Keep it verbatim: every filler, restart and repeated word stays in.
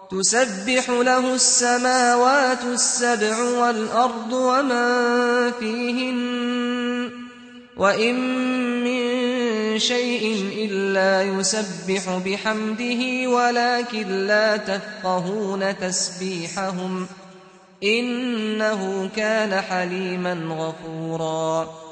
تسبح له السماوات السبع والأرض ومن فيهن وإن من شيء إلا يسبح بحمده ولكن لا تفقهون تسبيحهم إنه كان حليما غفورا